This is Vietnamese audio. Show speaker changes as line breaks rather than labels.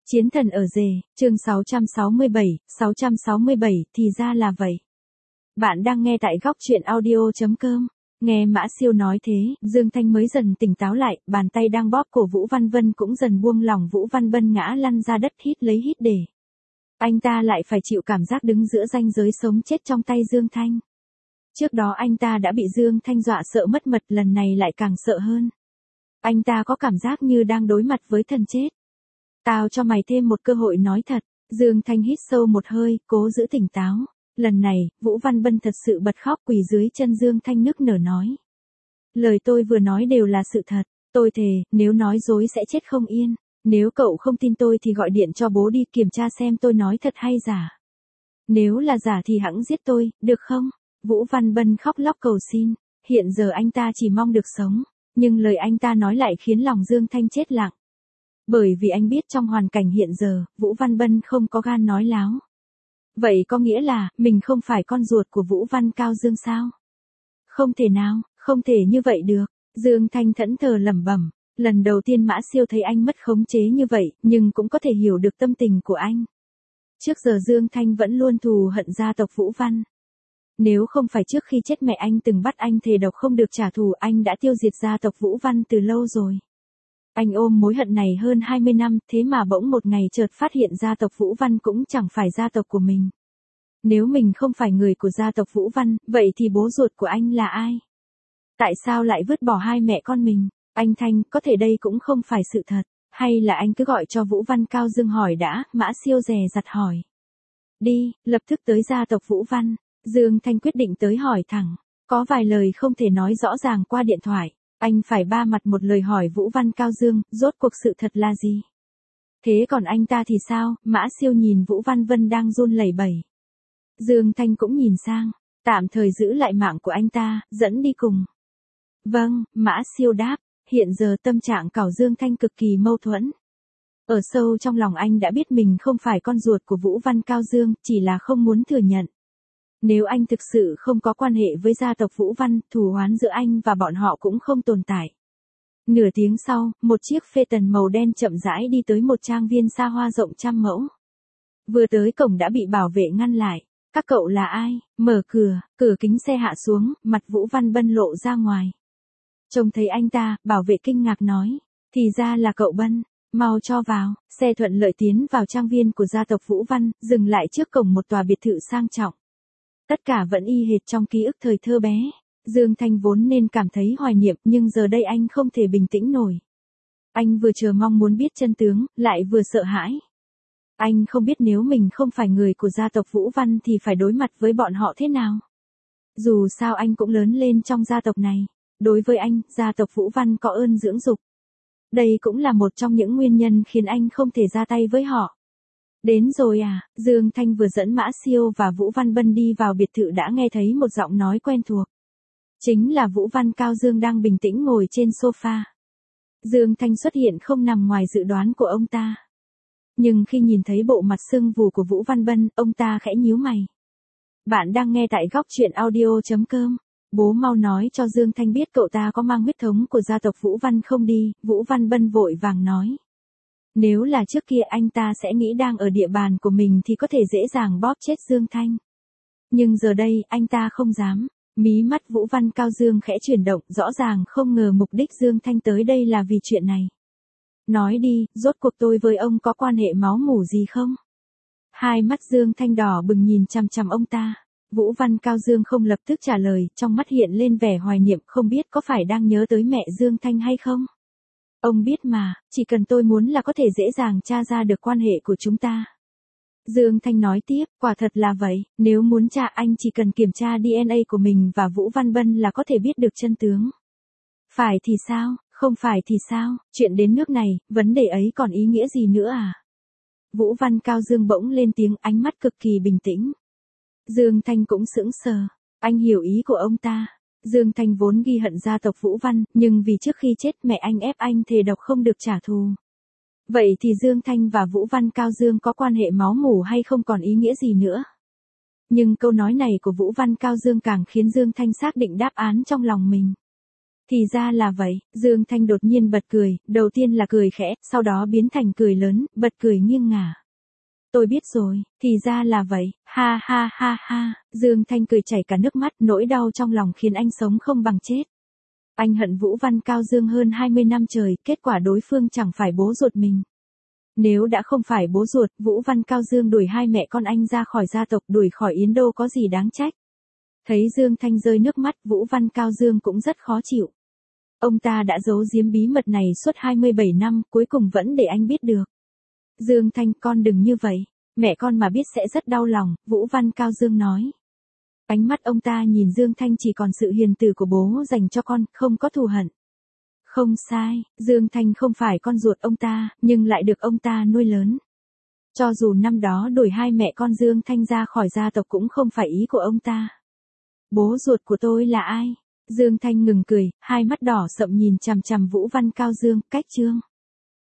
Chiến thần ở rể, chương 667, thì ra là vậy. Bạn đang nghe tại góc truyện audio.com. Nghe Mã Siêu nói thế, Dương Thanh mới dần tỉnh táo lại, bàn tay đang bóp cổ Vũ Văn Vân cũng dần buông lỏng. Vũ Văn Vân ngã lăn ra đất hít lấy hít để. Anh ta lại phải chịu cảm giác đứng giữa ranh giới sống chết trong tay Dương Thanh. Trước đó anh ta đã bị Dương Thanh dọa sợ mất mật, lần này lại càng sợ hơn. Anh ta có cảm giác như đang đối mặt với thần chết. Tao cho mày thêm một cơ hội nói thật. Dương Thanh hít sâu một hơi, cố giữ tỉnh táo. Lần này, Vũ Văn Vân thật sự bật khóc quỳ dưới chân Dương Thanh nức nở nói. Lời tôi vừa nói đều là sự thật. Tôi thề, nếu nói dối sẽ chết không yên. Nếu cậu không tin tôi thì gọi điện cho bố đi kiểm tra xem tôi nói thật hay giả. Nếu là giả thì hẵng giết tôi, được không? Vũ Văn Vân khóc lóc cầu xin. Hiện giờ anh ta chỉ mong được sống. Nhưng lời anh ta nói lại khiến lòng Dương Thanh chết lặng. Bởi vì anh biết trong hoàn cảnh hiện giờ, Vũ Văn Vân không có gan nói láo. Vậy có nghĩa là, mình không phải con ruột của Vũ Văn Cao Dương sao? Không thể nào, không thể như vậy được. Dương Thanh thẫn thờ lẩm bẩm. Lần đầu tiên Mã Siêu thấy anh mất khống chế như vậy, nhưng cũng có thể hiểu được tâm tình của anh. Trước giờ Dương Thanh vẫn luôn thù hận gia tộc Vũ Văn. Nếu không phải trước khi chết mẹ anh từng bắt anh thề độc không được trả thù, anh đã tiêu diệt gia tộc Vũ Văn từ lâu rồi. Anh ôm mối hận này hơn 20 năm, thế mà bỗng một ngày chợt phát hiện gia tộc Vũ Văn cũng chẳng phải gia tộc của mình. Nếu mình không phải người của gia tộc Vũ Văn, vậy thì bố ruột của anh là ai? Tại sao lại vứt bỏ hai mẹ con mình? Anh Thanh, có thể đây cũng không phải sự thật, hay là anh cứ gọi cho Vũ Văn Cao Dương hỏi đã? Mã Siêu dè dặt hỏi. Đi, lập tức tới gia tộc Vũ Văn. Dương Thanh quyết định tới hỏi thẳng. Có vài lời không thể nói rõ ràng qua điện thoại. Anh phải ba mặt một lời hỏi Vũ Văn Cao Dương, rốt cuộc sự thật là gì? Thế còn anh ta thì sao? Mã Siêu nhìn Vũ Văn Vân đang run lẩy bẩy. Dương Thanh cũng nhìn sang, tạm thời giữ lại mạng của anh ta, dẫn đi cùng. Vâng, Mã Siêu đáp, hiện giờ tâm trạng của Dương Thanh cực kỳ mâu thuẫn. Ở sâu trong lòng anh đã biết mình không phải con ruột của Vũ Văn Cao Dương, chỉ là không muốn thừa nhận. Nếu anh thực sự không có quan hệ với gia tộc Vũ Văn, thù oán giữa anh và bọn họ cũng không tồn tại. Nửa tiếng sau, một chiếc Phaeton màu đen chậm rãi đi tới một trang viên xa hoa rộng 100 mẫu. Vừa tới cổng đã bị bảo vệ ngăn lại. Các cậu là ai? Mở cửa, cửa kính xe hạ xuống, mặt Vũ Văn Bân lộ ra ngoài. Trông thấy anh ta, bảo vệ kinh ngạc nói. Thì ra là cậu Bân, mau cho vào. Xe thuận lợi tiến vào trang viên của gia tộc Vũ Văn, dừng lại trước cổng một tòa biệt thự sang trọng. Tất cả vẫn y hệt trong ký ức thời thơ bé. Dương Thanh vốn nên cảm thấy hoài niệm, nhưng giờ đây anh không thể bình tĩnh nổi. Anh vừa chờ mong muốn biết chân tướng, lại vừa sợ hãi. Anh không biết nếu mình không phải người của gia tộc Vũ Văn thì phải đối mặt với bọn họ thế nào. Dù sao anh cũng lớn lên trong gia tộc này. Đối với anh, gia tộc Vũ Văn có ơn dưỡng dục. Đây cũng là một trong những nguyên nhân khiến anh không thể ra tay với họ. Đến rồi à? Dương Thanh vừa dẫn Mã Siêu và Vũ Văn Bân đi vào biệt thự đã nghe thấy một giọng nói quen thuộc. Chính là Vũ Văn Cao Dương đang bình tĩnh ngồi trên sofa. Dương Thanh xuất hiện không nằm ngoài dự đoán của ông ta. Nhưng khi nhìn thấy bộ mặt sưng vù của Vũ Văn Bân, ông ta khẽ nhíu mày. Bạn đang nghe tại góc truyện audio.com. Bố mau nói cho Dương Thanh biết cậu ta có mang huyết thống của gia tộc Vũ Văn không đi, Vũ Văn Bân vội vàng nói. Nếu là trước kia anh ta sẽ nghĩ đang ở địa bàn của mình thì có thể dễ dàng bóp chết Dương Thanh. Nhưng giờ đây, anh ta không dám. Mí mắt Vũ Văn Cao Dương khẽ chuyển động, rõ ràng không ngờ mục đích Dương Thanh tới đây là vì chuyện này. Nói đi, rốt cuộc tôi với ông có quan hệ máu mủ gì không? Hai mắt Dương Thanh đỏ bừng nhìn chằm chằm ông ta. Vũ Văn Cao Dương không lập tức trả lời, trong mắt hiện lên vẻ hoài niệm, không biết có phải đang nhớ tới mẹ Dương Thanh hay không? Ông biết mà, chỉ cần tôi muốn là có thể dễ dàng tra ra được quan hệ của chúng ta. Dương Thanh nói tiếp, quả thật là vậy, nếu muốn tra anh chỉ cần kiểm tra DNA của mình và Vũ Văn Bân là có thể biết được chân tướng. Phải thì sao, không phải thì sao, chuyện đến nước này, vấn đề ấy còn ý nghĩa gì nữa à? Vũ Văn Cao Dương bỗng lên tiếng, ánh mắt cực kỳ bình tĩnh. Dương Thanh cũng sững sờ, anh hiểu ý của ông ta. Dương Thanh vốn ghi hận gia tộc Vũ Văn, nhưng vì trước khi chết mẹ anh ép anh thề độc không được trả thù. Vậy thì Dương Thanh và Vũ Văn Cao Dương có quan hệ máu mủ hay không còn ý nghĩa gì nữa? Nhưng câu nói này của Vũ Văn Cao Dương càng khiến Dương Thanh xác định đáp án trong lòng mình. Thì ra là vậy, Dương Thanh đột nhiên bật cười, đầu tiên là cười khẽ, sau đó biến thành cười lớn, bật cười nghiêng ngả. Tôi biết rồi, thì ra là vậy, ha ha ha ha, Dương Thanh cười chảy cả nước mắt, nỗi đau trong lòng khiến anh sống không bằng chết. Anh hận Vũ Văn Cao Dương hơn 20 năm trời, kết quả đối phương chẳng phải bố ruột mình. Nếu đã không phải bố ruột, Vũ Văn Cao Dương đuổi hai mẹ con anh ra khỏi gia tộc, đuổi khỏi Yến Đô có gì đáng trách. Thấy Dương Thanh rơi nước mắt, Vũ Văn Cao Dương cũng rất khó chịu. Ông ta đã giấu giếm bí mật này suốt 27 năm, cuối cùng vẫn để anh biết được. Dương Thanh, con đừng như vậy, mẹ con mà biết sẽ rất đau lòng, Vũ Văn Cao Dương nói. Ánh mắt ông ta nhìn Dương Thanh chỉ còn sự hiền từ của bố dành cho con, không có thù hận. Không sai, Dương Thanh không phải con ruột ông ta, nhưng lại được ông ta nuôi lớn. Cho dù năm đó đuổi hai mẹ con Dương Thanh ra khỏi gia tộc cũng không phải ý của ông ta. Bố ruột của tôi là ai? Dương Thanh ngừng cười, hai mắt đỏ sậm nhìn chằm chằm Vũ Văn Cao Dương, cách chương.